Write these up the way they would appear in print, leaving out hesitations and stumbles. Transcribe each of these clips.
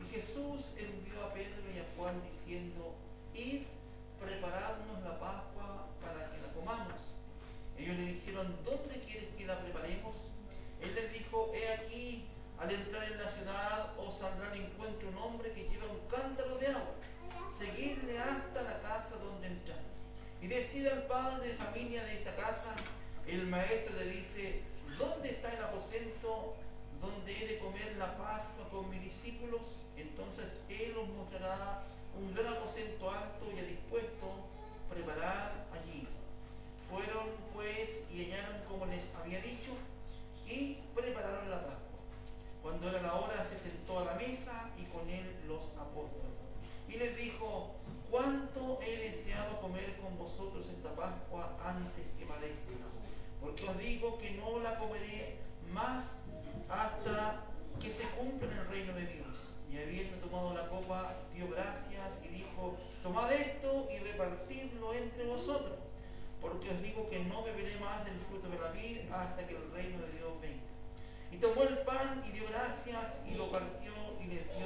Jesús envió a Pedro y a Juan diciendo: id, preparadnos la Pascua para que la comamos. Ellos le dijeron: ¿dónde quieres que la preparemos? Él les dijo: he aquí, al entrar en la ciudad os saldrá al encuentro un hombre que lleva un cántaro de agua. Seguidle hasta la casa donde entrar. Y decida al padre de familia de esta casa. El maestro le dice: ¿dónde está el aposento donde he de comer la Pascua con mis discípulos? Entonces él os mostrará un gran aposento alto y dispuesto, preparad allí. Fueron pues y hallaron como les había dicho, y prepararon la Pascua. Cuando era la hora, se sentó a la mesa y con él los apóstoles. Y les dijo: cuánto he deseado comer con vosotros esta Pascua antes que padezca, porque os digo que no la comeré más hasta que se cumpla en el reino de Dios. Y habiendo tomado la copa, dio gracias y dijo: tomad esto y repartidlo entre vosotros, porque os digo que no beberé más del fruto de la vid hasta que el reino de Dios venga. Y tomó el pan y dio gracias y lo partió y les dio,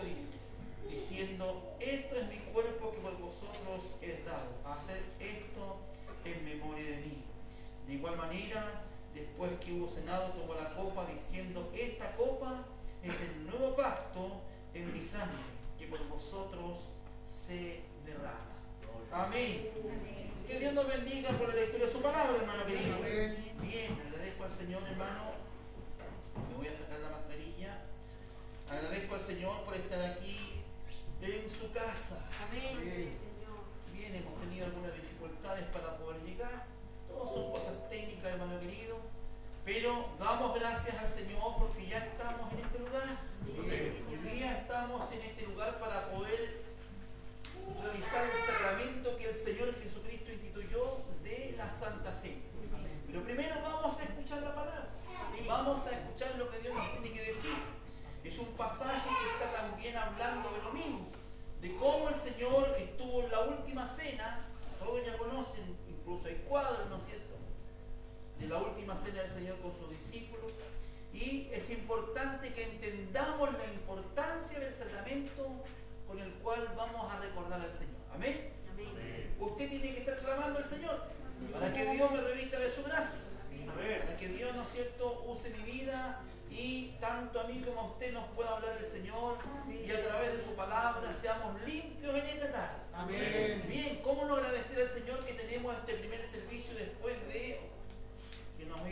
diciendo: esto es mi cuerpo que por vosotros es dado, haced esto en memoria de mí. De igual manera, después que hubo cenado, tomó la copa diciendo: esta copa es el nuevo pacto en mi sangre, que por vosotros se derrama. Amén. Que Dios nos bendiga por la lectura de su palabra, hermano querido. Bien, agradezco al Señor, hermano. Me voy a sacar la mascarilla. Agradezco al Señor por estar aquí en su casa. Amén. Bien, hemos tenido algunas dificultades para poder llegar. Todas son cosas técnicas, hermano querido. Pero damos gracias al Señor porque ya estamos en este lugar. Hoy día estamos en este lugar para poder realizar el sacramento que el Señor Jesucristo instituyó de la Santa Cena. Pero primero vamos a escuchar la palabra. Vamos a escuchar lo que Dios nos tiene que decir. Es un pasaje que está también hablando de lo mismo, de cómo el Señor estuvo en la última cena. Todos ya conocen, incluso hay cuadros, ¿no es cierto?, de la última cena del Señor con sus discípulos. Y es importante que entendamos la importancia del sacramento con el cual vamos a recordar al Señor. Amén. Amén. Usted tiene que estar clamando al Señor para que Dios me revista de su gracia, para que Dios, ¿no es cierto?, use mi vida y tanto a mí como a usted nos pueda hablar el Señor y a través de su palabra seamos limpios en esta tarde. Amén. Bien, ¿cómo no agradecer al Señor que tenemos este primer servicio después de que nos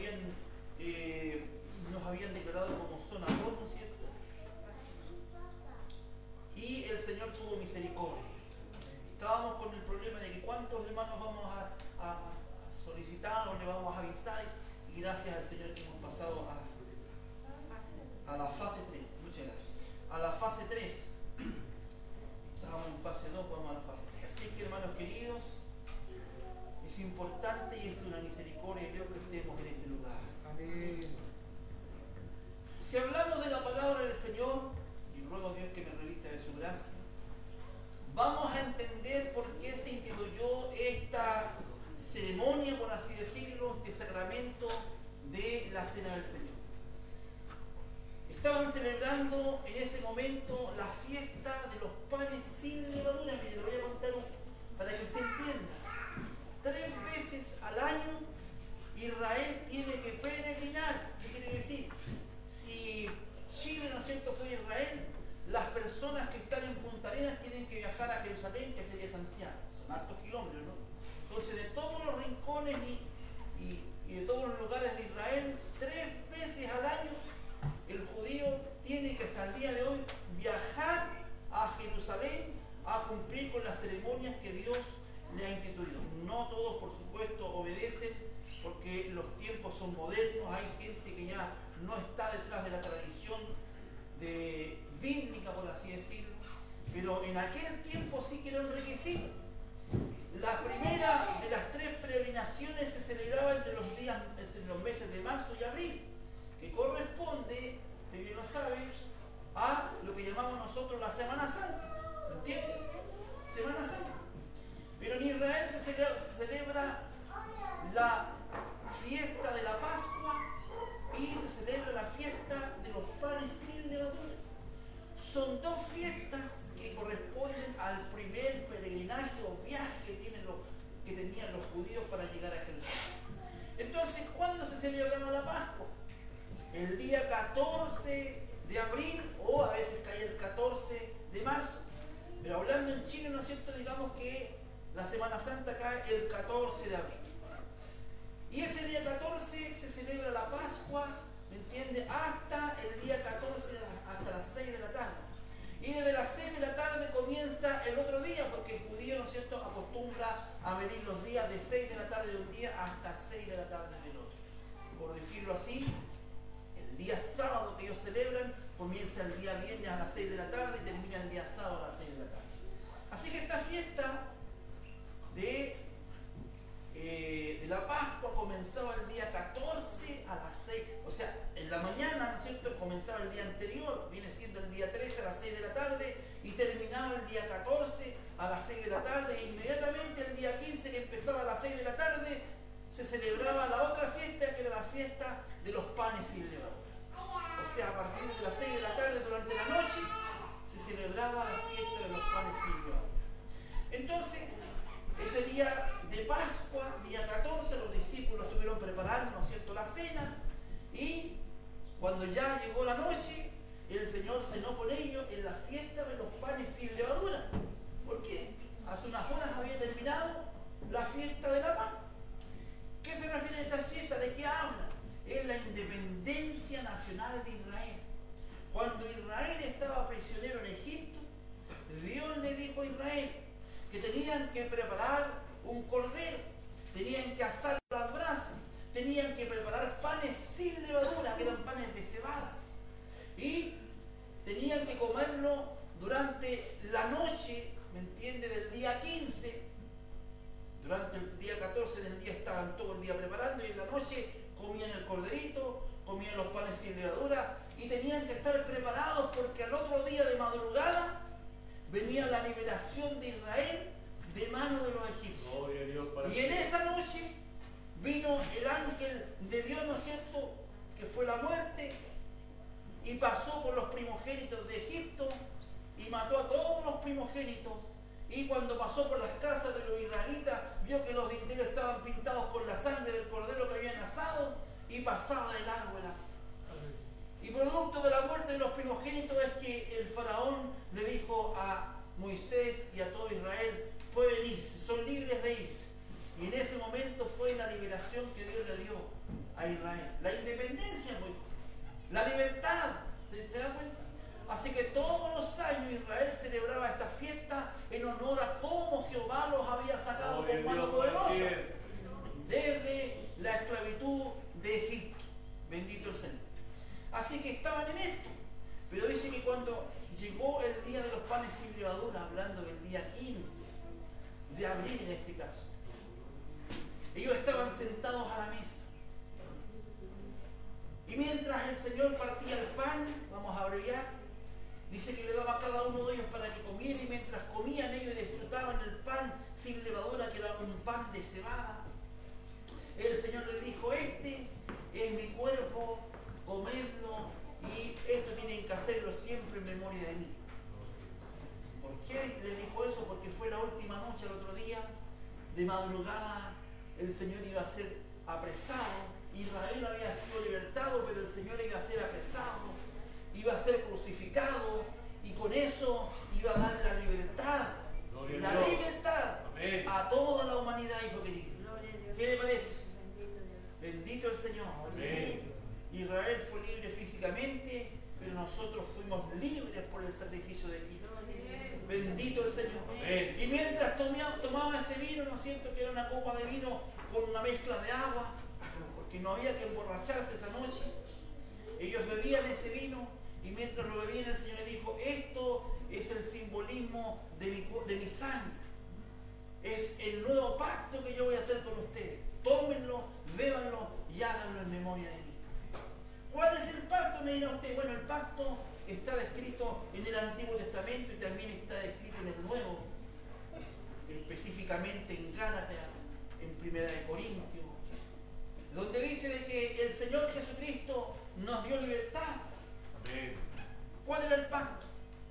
habían declarado como zona 2, ¿no es cierto? Y el Señor tuvo misericordia. Estábamos con el problema de que cuántos hermanos vamos a solicitar o le vamos a avisar, y gracias al Señor que hemos pasado a la fase 3. Muchas gracias. A la fase 3. Estábamos en fase 2, vamos a la fase 3. Así que, hermanos queridos, es importante y es una misericordia de Dios que estemos en este lugar. Amén. Si hablamos de la palabra del Señor, y ruego a Dios que me revista de su gracia, vamos a entender por qué se instituyó esta ceremonia, por así decirlo, este sacramento de la Cena del Señor. Estaban celebrando en ese momento la fiesta de los panes sin levadura. Mire, le voy a contar para que usted entienda. 3 veces al año Israel tiene que peregrinar. ¿Qué quiere decir? Si Chile, ¿no es cierto?, fue Israel, las personas que están en Punta Arenas tienen que viajar a Jerusalén, que sería Santiago. Son hartos kilómetros, ¿no? Entonces, de todos los rincones y de todos los lugares de Israel, 3 veces al año el judío tiene que hasta el día de hoy viajar a Jerusalén a cumplir con las ceremonias que Dios le ha instituido. No todos, por supuesto, obedecen, porque los tiempos son modernos. Hay gente que ya no está detrás de la tradición bíblica, por así decirlo, pero en aquel tiempo sí que era un requisito. La primera de las 3 peregrinaciones se celebraba entre los meses de marzo y abril, que corresponde, si bien lo sabes, a lo que llamamos nosotros la Semana Santa. ¿Entiendes? Semana Santa. Pero en Israel se celebra la fiesta de la Pascua y se celebra la fiesta de los panes sin levadura. son dos fiestas que corresponden al primer peregrinaje o viaje que tenían los judíos para llegar a Jerusalén. Entonces, ¿cuándo se celebraba la Pascua? El día 14 de abril o a veces caía el 14 de marzo. Pero hablando en Chile, ¿no es cierto? Digamos que la Semana Santa cae el 14 de abril. Y ese día 14 se celebra la Pascua, ¿me entiende? Hasta el día 14, hasta las 6 de la tarde. Y desde las 6 de la tarde comienza el otro día, porque el judío, ¿no es cierto?, acostumbra a medir los días de 6 de la tarde de un día hasta 6 de la tarde del otro. Por decirlo así, el día sábado que ellos celebran comienza el día viernes a las 6 de la tarde y termina el día sábado a las 6 de la tarde. Así que esta fiesta de la Pascua comenzaba el día 14 a las 6, o sea, en la mañana, ¿no es cierto?, comenzaba el día anterior, viene siendo el día 13 a las 6 de la tarde y terminaba el día 14 a las 6 de la tarde e inmediatamente el día 15 que empezaba a las 6 de la tarde se celebraba la otra fiesta que era la fiesta de los panes sin levadura. O sea, a partir de las 6 de la tarde durante la noche se celebraba la fiesta de los panes sin levadura. Entonces, ese día de Pascua, día 14, los discípulos estuvieron preparando, ¿no es cierto?, la cena, y cuando ya llegó la noche, el Señor cenó con ellos en la fiesta de los panes sin levadura. ¿Por qué? Hace unas horas había terminado la fiesta de la paz. ¿Qué se refiere a esta fiesta? ¿De qué habla? Es la independencia nacional de Israel. Cuando Israel estaba prisionero en Egipto, Dios le dijo a Israel que tenían que preparar un cordero, tenían que asar las brasas, tenían que preparar panes sin levadura, que eran panes de cebada, y tenían que comerlo durante la noche, ¿me entiende?, del día 15. Durante el día 14 del día estaban todo el día preparando y en la noche comían el corderito, comían los panes sin levadura y tenían que estar preparados porque al otro día de madrugada venía la liberación de Israel de mano de los egipcios. Y en esa noche vino el ángel de Dios, ¿no es cierto?, que fue la muerte, y pasó por los primogénitos de Egipto y mató a todos los primogénitos. Y cuando pasó por las casas de los israelitas, vio que los dinteles estaban pintados con la sangre del cordero que habían asado y pasaba de largo el agua. Y producto de la muerte de los primogénitos es que el faraón le dijo a Moisés y a todo Israel: pueden irse, son libres de irse. Y en ese momento fue la liberación que Dios le dio a Israel. La independencia, pues, la libertad. ¿Se da cuenta? Así que todos los años Israel celebraba esta fiesta en honor a cómo Jehová los había sacado con mano poderosa desde la esclavitud de Egipto. Bendito el Señor. Así que estaban en esto. Pero dice que cuando llegó el día de los panes sin levadura, hablando del día 15 de abril en este caso, ellos estaban sentados a la mesa. Y mientras el Señor partía el pan, vamos a abreviar, dice que le daba a cada uno de ellos para que comiera, y mientras comían ellos disfrutaban el pan sin levadura, que era un pan de cebada, el Señor les dijo: este es mi cuerpo, comedlo, y esto tienen que hacerlo siempre en memoria de mí. ¿Por qué les dijo eso? Porque fue la última noche, el otro día, de madrugada, el Señor iba a ser apresado. Israel había sido libertado, pero el Señor iba a ser apresado, iba a ser crucificado, y con eso iba a dar la libertad, Amén, a toda la humanidad, hijo querido. ¿Qué le parece? Bendito el Señor. Amén. Israel fue libre físicamente, pero nosotros fuimos libres por el sacrificio de Cristo. Bendito el Señor. Amén. Y mientras tomaba ese vino, ¿no es cierto?, que era una copa de vino con una mezcla de agua, porque no había que emborracharse esa noche, ellos bebían ese vino, y mientras lo bebían el Señor le dijo: esto es el simbolismo de mi sangre, es el nuevo pacto que yo voy a hacer con ustedes. Tómenlo, bébanlo y háganlo en memoria de mí. ¿Cuál es el pacto?, me dirá usted. Bueno, el pacto está descrito en el Antiguo Testamento y también está descrito en el Nuevo, específicamente en Gálatas, en Primera de Corintios, donde dice de que el Señor Jesucristo nos dio libertad. Amén. ¿Cuál era el pacto?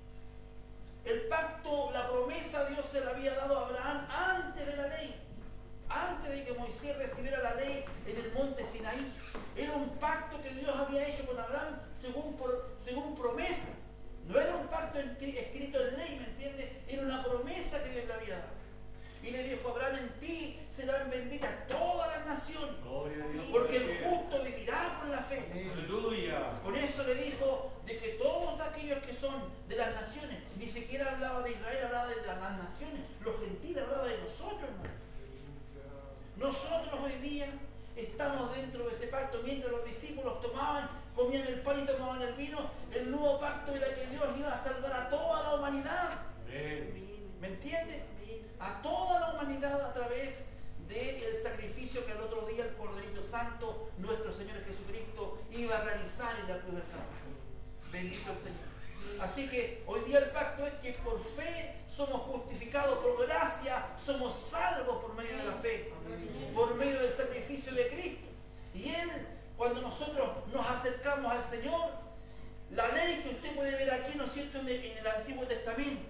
se la había dado a Abraham antes de la ley, antes de que Moisés recibiera la ley en el monte Sinaí. Era un pacto que Dios había hecho con Abraham según promesa. No era un pacto escrito en ley, ¿me entiendes? Era una promesa que Dios le había dado. Y le dijo a Abraham: en ti serán benditas todas las naciones, porque el justo vivirá por la fe. Aleluya. Con eso le dijo de que todos aquellos que son de las naciones, ni siquiera hablaba de Israel, hablaba de las naciones, los gentiles, hablaba de nosotros, hermano. Nosotros hoy día estamos dentro de ese pacto. Mientras los discípulos comían el pan y tomaban el vino, el nuevo pacto era que Dios iba a salvar a toda la humanidad. ¿Me entiendes? A toda la humanidad a través del sacrificio que el otro día el Corderito Santo, nuestro Señor Jesucristo, iba a realizar en la cruz del Calvario. Bendito el Señor. Así que hoy día el pacto es que por fe somos justificados, por gracia somos salvos por medio de la fe, por medio del sacrificio de Cristo. Y Él, cuando nosotros nos acercamos al Señor, la ley que usted puede ver aquí, ¿no es cierto?, en el Antiguo Testamento,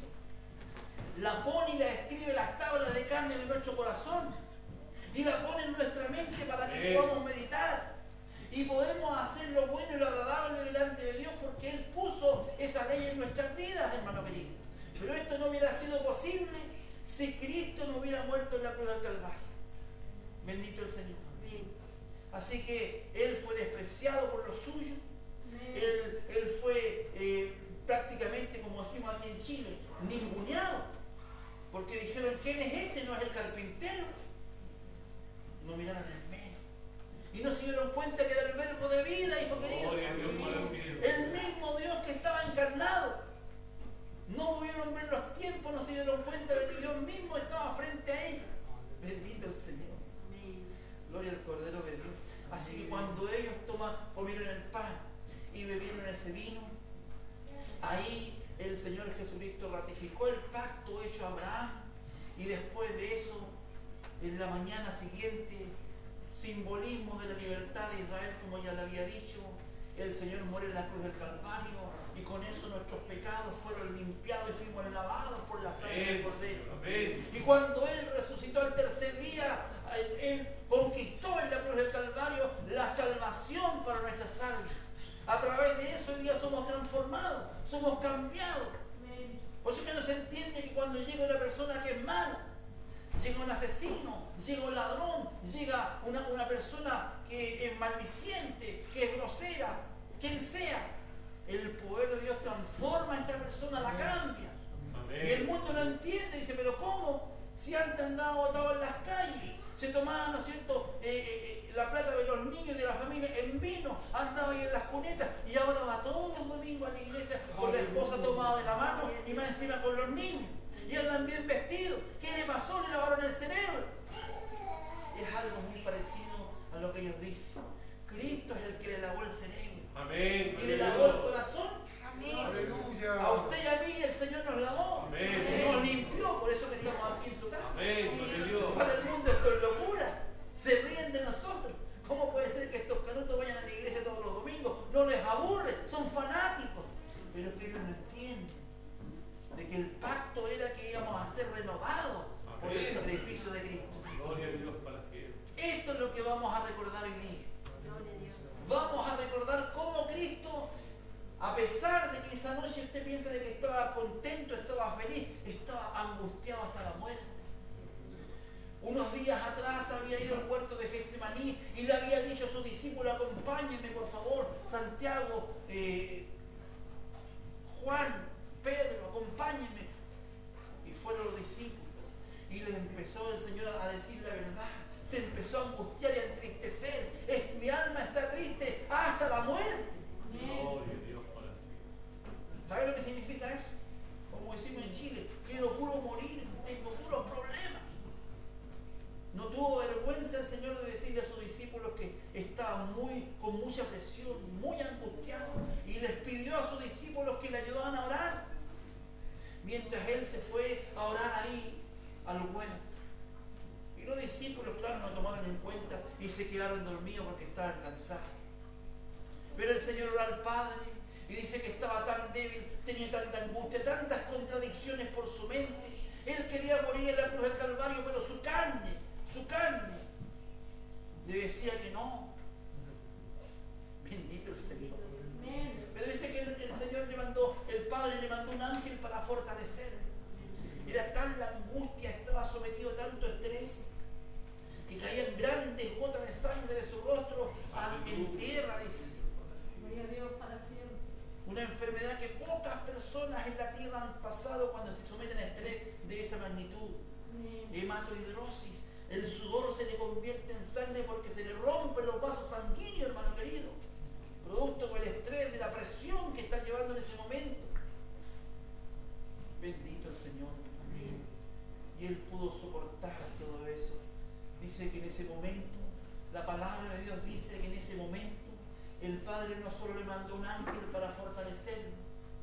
la pone y la escribe en las tablas de carne de nuestro corazón y la pone en nuestra mente para que podamos meditar y podemos hacer lo bueno y lo agradable delante de Dios, porque Él puso esa ley en nuestras vidas, hermano querido. Pero esto no hubiera sido posible si Cristo no hubiera muerto en la cruz del Calvario. Bendito el Señor. Así que Él fue despreciado por los suyos. Él fue prácticamente, como decimos aquí en Chile, ninguneado. Porque dijeron: ¿quién es este? ¿No es el carpintero? No miraron el medio. Y no se dieron cuenta que era el verbo de vida, hijo querido. El mismo Dios que estaba encarnado. No pudieron ver los tiempos, no se dieron cuenta de que Dios mismo estaba frente a ellos. Bendito el Señor. Gloria al Cordero de Dios. Así que cuando ellos comieron el pan y bebieron ese vino, ahí el Señor Jesucristo ratificó el pacto hecho a Abraham. Y después de eso, en la mañana siguiente, simbolismo de la libertad de Israel, como ya le había dicho, el Señor muere en la cruz del Calvario, y con eso nuestros pecados fueron limpiados y fuimos lavados por la sangre del Cordero. Y cuando Él resucitó al tercer día, Él conquistó en la cruz del Calvario la salvación para nuestras almas. A través de eso hoy día somos transformados, somos cambiados. Por eso que no se entiende que cuando llega una persona que es mala, llega un asesino, llega un ladrón, llega una persona que es maldiciente, que es grosera, quien sea, el poder de Dios transforma a esta persona, la cambia. Amén. Y el mundo no entiende, dice: ¿pero cómo? Si antes andaba botado en las calles, se tomaban, ¿no es cierto?, la plata de los niños y de la familia en vino, andaba ahí en las cunetas, y ahora va todos los domingos a la iglesia con la esposa tomada de la mano y más encima con los niños. Y andan bien vestidos. ¿Qué le pasó? Le lavaron el cerebro. Es algo muy parecido a lo que ellos dicen. Cristo es el que le lavó el cerebro. Amén. Y le lavó el corazón. Amén. Aleluya. A usted y a mí el Señor nos lavó. Amén. Nos limpió, por eso que estamos aquí en su casa. Amén. Para el mundo esto es locura. Se ríen de nosotros. ¿Cómo puede ser que estos canutos vayan a la iglesia todos los domingos? No les aburre, son fanáticos. Pero que ellos no entienden de que el pacto era que íbamos a ser renovados por el sacrificio de Cristo. Gloria a Dios para siempre. Esto es lo que vamos a recordar hoy día. Vamos a recordar cómo Cristo, a pesar de que esa noche usted piensa de que estaba contento, estaba feliz, estaba angustiado hasta la muerte. Unos días atrás había ido al huerto de Getsemaní y le había dicho a sus discípulos: acompáñenme por favor, Santiago, Juan, Pedro, acompáñenme. Y fueron los discípulos. Y les empezó el Señor a decir la verdad. Se empezó a angustiar y a entristecer. Mi alma está triste hasta la muerte. Gloria a Dios para siempre. ¿Sabe lo que significa eso? Como decimos en Chile: quiero puro morir, tengo puros problemas. No tuvo vergüenza el Señor de decirle a sus discípulos que estaba con mucha presión, muy angustiado, y les pidió a sus discípulos que le ayudaran a orar. Mientras Él se fue a orar ahí al huerto. Y los discípulos, claro, no tomaron en cuenta y se quedaron dormidos porque estaban cansados. Pero el Señor oró al Padre y dice que estaba tan débil, tenía tanta angustia, tantas contradicciones por su mente. Él quería morir en la cruz del Calvario, pero su carne le decía que no. Bendito el Señor. Pero dice que el Señor le mandó, el Padre le mandó un ángel para fortalecerlo. Era tal la angustia, estaba sometido a tanto estrés, que caían grandes gotas de sangre de su rostro en tierra, dice. Una enfermedad que pocas personas en la tierra han pasado cuando se someten a estrés de esa magnitud. Hematohidrosis. El sudor se le convierte en sangre porque se le rompen los vasos sanguíneos, hermano querido. Producto del estrés, de la presión que está llevando en ese momento. Bendito el Señor. Y él pudo soportar todo eso. Dice que en ese momento, la palabra de Dios dice que en ese momento, el Padre no solo le mandó un ángel para fortalecerlo.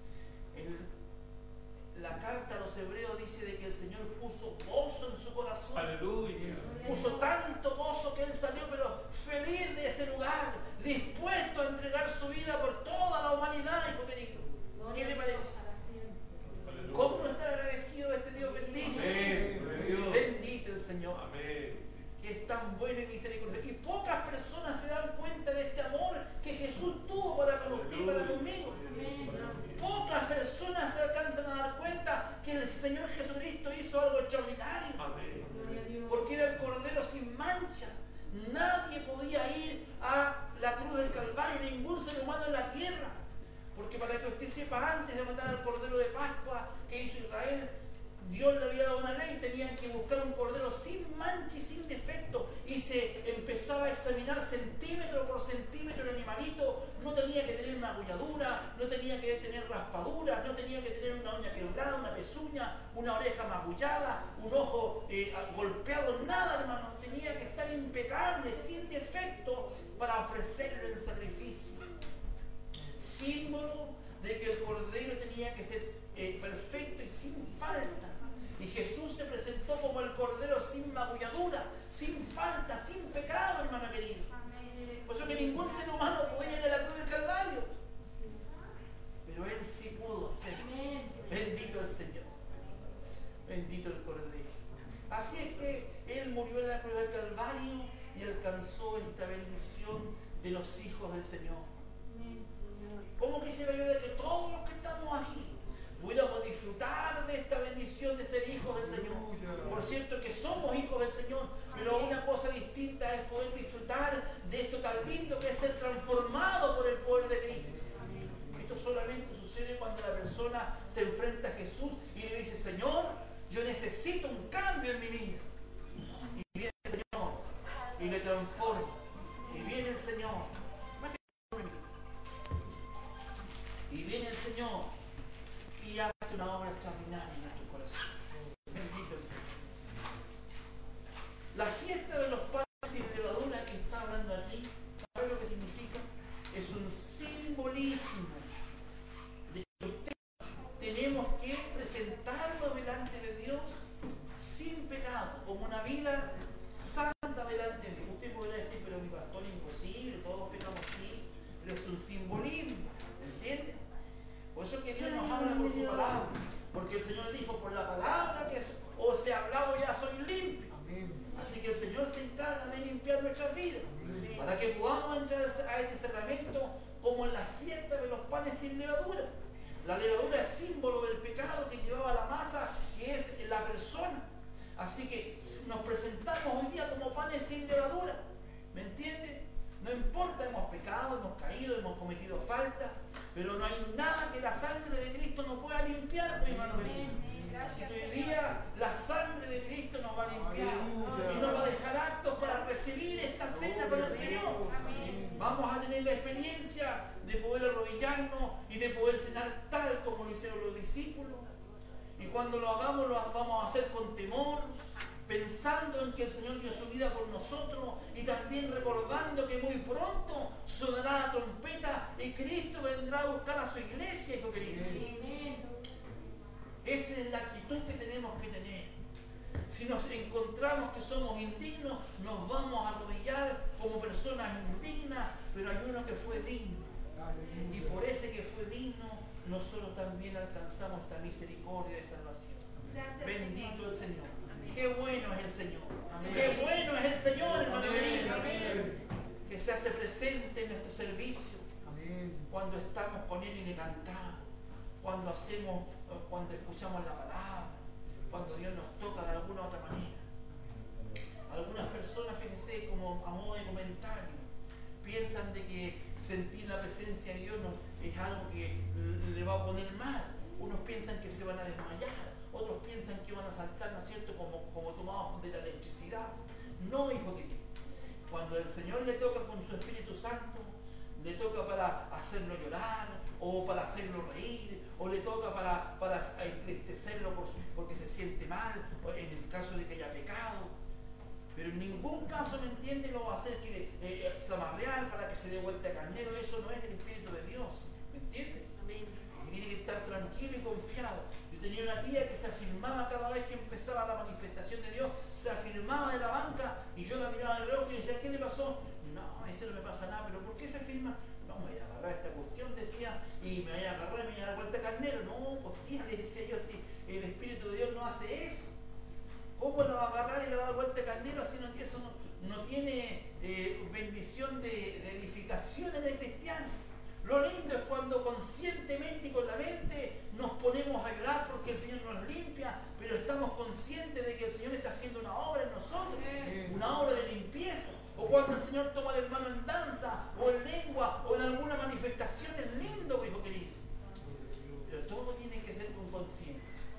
La carta a los hebreos dice de que el Señor puso gozo en su corazón. Aleluya. Puso tanto gozo que él salió, pero feliz de ese lugar, dispuesto a entregar su vida por toda la humanidad, hijo querido. ¿Qué le parece? ¿Cómo no estar agradecido de este Dios bendito? Amén. Bendito el Señor. Amén. Que es tan bueno y misericordioso. Y pocas personas se dan cuenta de este amor que Jesús tuvo para con usted y para conmigo. Pocas personas se alcanzan a dar cuenta que el Señor Jesucristo hizo algo extraordinario. Amén. Porque era el Cordero sin mancha. Nadie podía ir a la cruz del Calvario, ningún ser humano en la tierra. Porque para que usted sepa, antes de matar al Cordero de Pascua que hizo Israel, Dios le había dado una ley, tenían que buscar un cordero sin mancha y sin defecto, y se empezaba a examinar centímetro por centímetro el animalito. No tenía que tener una agulladura, no tenía que tener raspaduras, no tenía que tener una uña quebrada, una pezuña, una oreja magullada, un ojo golpeado, nada, hermano. Tenía que estar impecable, sin defecto, para ofrecerle el sacrificio. Símbolo de que el cordero tenía que ser perfecto y sin falta. Y Jesús se presentó como el Cordero sin magulladura, sin falta, sin pecado, hermano querido. Por eso que ningún ser humano podía ir a la cruz del Calvario. Pero Él sí pudo hacerlo. Bendito el Señor. Bendito el Cordero. Así es que Él murió en la cruz del Calvario y alcanzó esta bendición de los hijos del Señor. ¿Cómo quisiera yo de que todos los que estamos aquí pudiéramos disfrutar de esta bendición de ser hijos del Señor? Por cierto que somos hijos del Señor, pero una cosa distinta es poder disfrutar de esto tan lindo que es ser transformado por el poder de Cristo. Esto solamente sucede cuando la persona se enfrenta a Jesús y le dice: Señor, yo necesito un cambio en mi vida. Y viene el Señor y le transforma. Y viene el Señor. Y viene el Señor y hace una obra extraordinaria en nuestro corazón. Bendito el Señor. La fiesta de los panes sin levadura que está hablando aquí, ¿sabe lo que significa? Es un simbolismo de que usted tenemos que presentarlo delante de Dios sin pecado, como una vida santa delante de Dios. Usted podrá decir: pero mi pastor, imposible, todos pecamos, sí, pero es un simbolismo. ¿Entiende? Por eso que Dios nos habla por su palabra, porque el Señor dijo: por la palabra que os he hablado ya soy limpio. Así que el Señor se encarga de limpiar nuestras vidas, para que podamos entrar a este sacramento como en la fiesta de los panes sin levadura. La levadura es símbolo del pecado que llevaba la masa, que es la persona. Así que nos presentamos hoy día como panes sin levadura. ¿Me entiende? No importa, hemos pecado, hemos caído, hemos cometido falta, pero no hay nada que la sangre de Cristo no pueda limpiar, mi hermano querido. Así que hoy día la sangre de Cristo nos va a limpiar y nos va a dejar aptos para recibir esta cena con el Señor. Vamos a tener la experiencia de poder arrodillarnos y de poder cenar tal como lo hicieron los discípulos. Y cuando lo hagamos, lo vamos a hacer con temor, pensando en que el Señor dio su vida por nosotros y también recordando que muy pronto sonará la trompeta y Cristo vendrá a buscar a su iglesia, hijo querido. Esa es la actitud que tenemos que tener. Si nos encontramos que somos indignos, nos vamos a arrodillar como personas indignas, pero hay uno que fue digno. Y por ese que fue digno, nosotros también alcanzamos esta misericordia de salvación. Bendito el Señor. Qué bueno es el Señor. Amén. Qué bueno es el Señor, hermano Amén. querido. Amén. Que se hace presente en nuestro servicio. Amén. Cuando estamos con Él y le cantamos. Cuando escuchamos la palabra. Cuando Dios nos toca de alguna u otra manera. Algunas personas, fíjense, como a modo de comentario, piensan de que sentir la presencia de Dios es algo que le va a poner mal. Unos piensan que se van a desmayar, otros piensan que van a saltar, ¿no es cierto?, como tomados de la electricidad. No, hijo querido. Cuando el Señor le toca con su Espíritu Santo, le toca para hacerlo llorar, o para hacerlo reír, o le toca para entristecerlo porque se siente mal, o en el caso de que haya pecado. Pero en ningún caso, ¿me entiende?, lo va a hacer zamarrear para que se dé vuelta a carnero. Eso no es el Espíritu de Dios, ¿me entiende? Amén. Y tiene que estar tranquilo y confiado. Yo tenía una tía que se afirmaba cada vez que empezaba la manifestación de Dios, se afirmaba de la banca, y yo la miraba de reojo y decía, ¿qué le pasó? No, eso no me pasa nada. ¿Pero por qué se afirma? No, me voy a agarrar esta cuestión, decía, y me voy a agarrar y me voy a dar vuelta a carnero. No, pues tía, le decía yo, si el Espíritu de Dios no hace eso, ¿cómo la va a agarrar y le va a dar vuelta a carnero? Así no, eso no tiene bendición de edificación en el cristiano. Lo lindo es cuando conscientemente y con la mente nos ponemos a llorar porque el Señor nos limpia, pero estamos conscientes de que el Señor está haciendo una obra en nosotros, una obra de limpieza. O cuando el Señor toma al hermano en danza, o en lengua, o en alguna manifestación, es lindo, hijo querido. Pero todo tiene que ser con conciencia.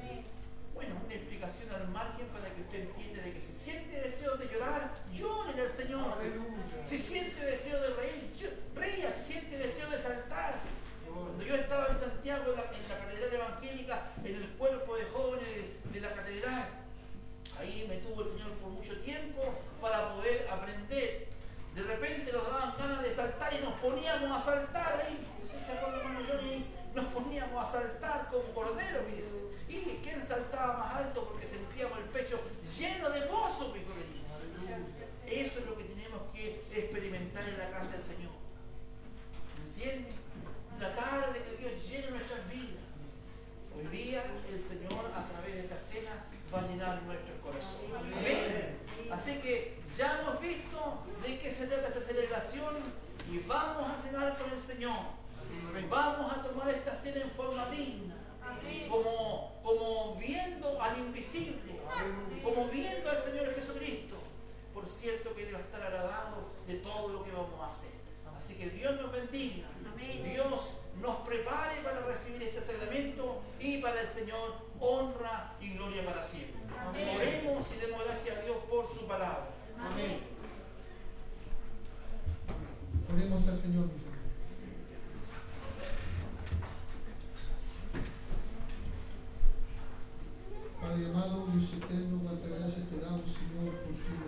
Bueno, una explicación al margen para que usted entienda de que si siente deseo de llorar, llórele al Señor. Si siente deseo de reír, ría. Si siente deseo de saltar. Cuando yo estaba en Santiago, en la catedral evangélica, en el cuerpo de jóvenes de la catedral, ahí me tuvo el Señor por mucho tiempo para poder aprender. De repente nos daban ganas de saltar y nos poníamos a saltar ahí. ¿Usted se acuerda, hermano Johnny? Nos poníamos a saltar como corderos, fíjese. ¿Y quién saltaba más alto? Porque sentíamos el pecho lleno de gozo, mi querido. Eso es lo que tenemos que experimentar en la casa del Señor. ¿Entienden? Tratar de que Dios llene nuestras vidas. Hoy día el Señor, a través de esta cena, va a llenar nuestros corazones. Amén. Así que ya hemos visto de qué se trata esta celebración y vamos a cenar con el Señor. Vamos a tomar esta cena en forma digna. Como viendo al invisible, como viendo al Señor Jesucristo. Por cierto que Él va a estar agradado de todo lo que vamos a hacer. Así que Dios nos bendiga. Dios nos prepare para recibir este sacramento y para el Señor honra y gloria para siempre. Oremos y demos gracias a Dios por su palabra. Amén. Oremos al Señor, mis hermanos. Padre amado, Dios eterno, cuánta gracia te damos, Señor, por tu